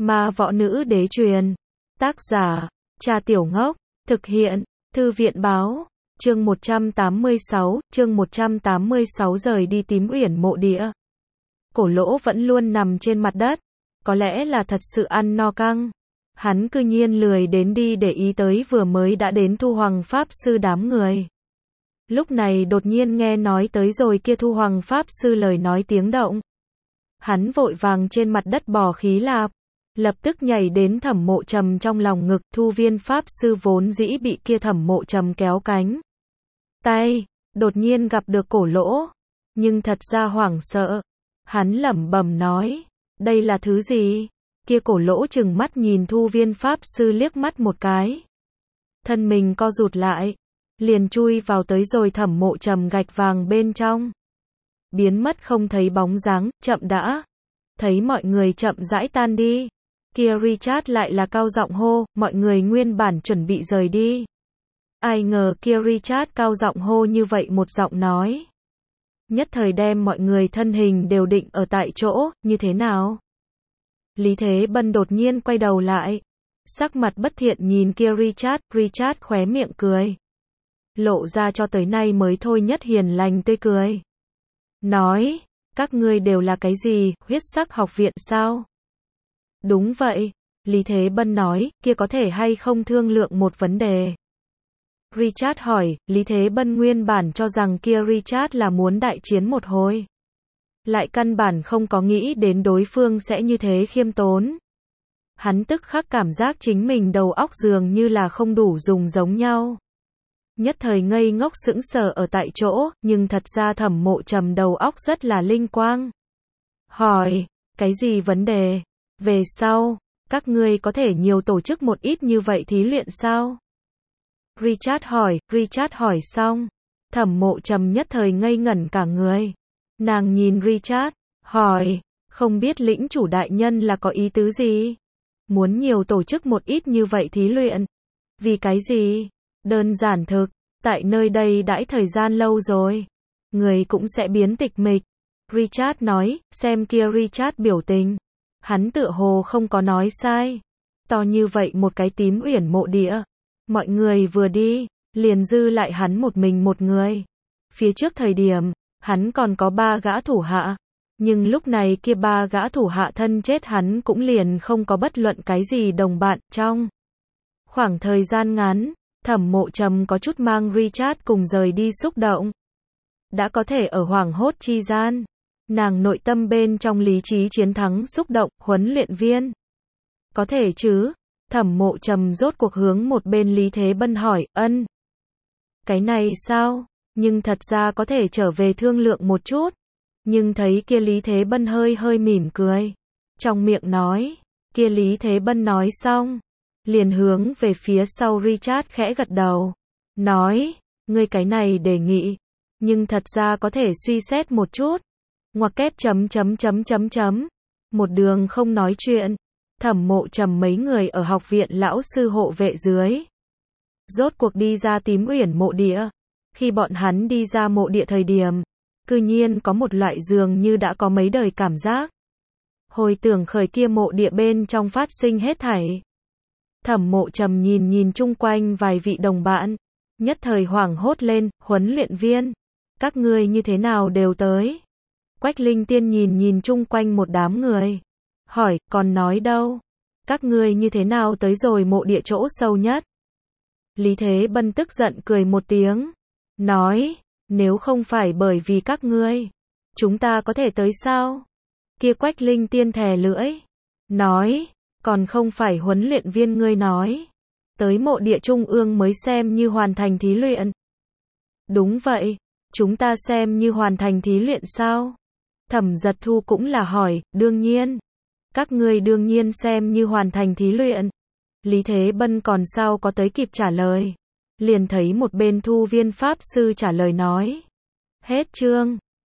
Ma võ nữ đế truyền. Tác giả, Trà Tiểu Ngốc. Thực hiện, Thư viện báo. Chương 186 rời đi Tím Uyển mộ địa. Cổ Lỗ vẫn luôn nằm trên mặt đất. Có lẽ là thật sự ăn no căng. Hắn cư nhiên lười đến đi để ý tới vừa mới đã đến Thu Hoàng Pháp Sư đám người. Lúc này đột nhiên nghe nói tới rồi kia Thu Hoàng Pháp Sư lời nói tiếng động. Hắn vội vàng trên mặt đất bò khí lạp. Lập tức nhảy đến Thẩm Mộ Trầm trong lòng ngực. Thu Viên Pháp Sư vốn dĩ bị kia Thẩm Mộ Trầm kéo cánh tay, đột nhiên gặp được Cổ Lỗ, nhưng thật ra hoảng sợ. Hắn lẩm bẩm nói, đây là thứ gì? Kia Cổ Lỗ trừng mắt nhìn Thu Viên Pháp Sư liếc mắt một cái. Thân mình co rụt lại, liền chui vào tới rồi Thẩm Mộ Trầm gạch vàng bên trong. Biến mất không thấy bóng dáng, chậm đã. Thấy mọi người chậm rãi tan đi. Kia Richard lại là cao giọng hô, mọi người nguyên bản chuẩn bị rời đi. Ai ngờ kia Richard cao giọng hô như vậy một giọng nói. Nhất thời đem mọi người thân hình đều định ở tại chỗ, như thế nào? Lý Thế Bân đột nhiên quay đầu lại. Sắc mặt bất thiện nhìn kia Richard khóe miệng cười. Lộ ra cho tới nay mới thôi nhất hiền lành tươi cười. Nói, các ngươi đều là cái gì, huyết sắc học viện sao? Đúng vậy, Lý Thế Bân nói, kia có thể hay không thương lượng một vấn đề. Richard hỏi, Lý Thế Bân nguyên bản cho rằng kia Richard là muốn đại chiến một hồi. Lại căn bản không có nghĩ đến đối phương sẽ như thế khiêm tốn. Hắn tức khắc cảm giác chính mình đầu óc dường như là không đủ dùng giống nhau. Nhất thời ngây ngốc sững sờ ở tại chỗ, nhưng thật ra Thẩm Mộ Trầm đầu óc rất là linh quang. Hỏi, cái gì vấn đề? Về sau, các ngươi có thể nhiều tổ chức một ít như vậy thí luyện sao? Richard hỏi xong. Thẩm Mộ Trầm nhất thời ngây ngẩn cả người. Nàng nhìn Richard, hỏi, không biết lĩnh chủ đại nhân là có ý tứ gì? Muốn nhiều tổ chức một ít như vậy thí luyện. Vì cái gì? Đơn giản thực, tại nơi đây đãi thời gian lâu rồi. Người cũng sẽ biến tịch mịch. Richard nói, xem kia Richard biểu tình. Hắn tựa hồ không có nói sai. To như vậy một cái Tím Uyển mộ địa. Mọi người vừa đi, liền dư lại hắn một mình một người. Phía trước thời điểm, hắn còn có 3 gã thủ hạ. Nhưng lúc này kia 3 gã thủ hạ thân chết hắn cũng liền không có bất luận cái gì đồng bạn trong. Khoảng thời gian ngắn, Thẩm Mộ Trầm có chút mang Richard cùng rời đi xúc động. Đã có thể ở hoảng hốt chi gian. Nàng nội tâm bên trong lý trí chiến thắng xúc động, huấn luyện viên. Có thể chứ? Thẩm Mộ Trầm rốt cuộc hướng một bên Lý Thế Bân hỏi, ân. Cái này sao? Nhưng thật ra có thể trở về thương lượng một chút. Nhưng thấy kia Lý Thế Bân hơi mỉm cười. Trong miệng nói, kia Lý Thế Bân nói xong. Liền hướng về phía sau Richard khẽ gật đầu. Nói, ngươi cái này đề nghị. Nhưng thật ra có thể suy xét một chút. Ngoặc kép chấm. Một đường không nói chuyện. Thẩm Mộ Trầm mấy người ở học viện lão sư hộ vệ dưới. Rốt cuộc đi ra Tím Uyển mộ địa. Khi bọn hắn đi ra mộ địa thời điểm, cư nhiên có một loại dường như đã có mấy đời cảm giác. Hồi tưởng khởi kia mộ địa bên trong phát sinh hết thảy. Thẩm Mộ Trầm nhìn chung quanh vài vị đồng bạn. Nhất thời hoảng hốt lên, huấn luyện viên. Các ngươi như thế nào đều tới? Quách Linh Tiên nhìn chung quanh một đám người. Hỏi, còn nói đâu? Các ngươi như thế nào tới rồi mộ địa chỗ sâu nhất? Lý Thế Bân tức giận cười một tiếng. Nói, nếu không phải bởi vì các ngươi, chúng ta có thể tới sao? Kia Quách Linh Tiên thè lưỡi. Nói, còn không phải huấn luyện viên ngươi nói. Tới mộ địa trung ương mới xem như hoàn thành thí luyện. Đúng vậy, chúng ta xem như hoàn thành thí luyện sao? Thẩm Giật Thu cũng là hỏi, đương nhiên. Các ngươi đương nhiên xem như hoàn thành thí luyện. Lý Thế Bân còn sao có tới kịp trả lời. Liền thấy một bên Thu Viên Pháp Sư trả lời nói. Hết chương.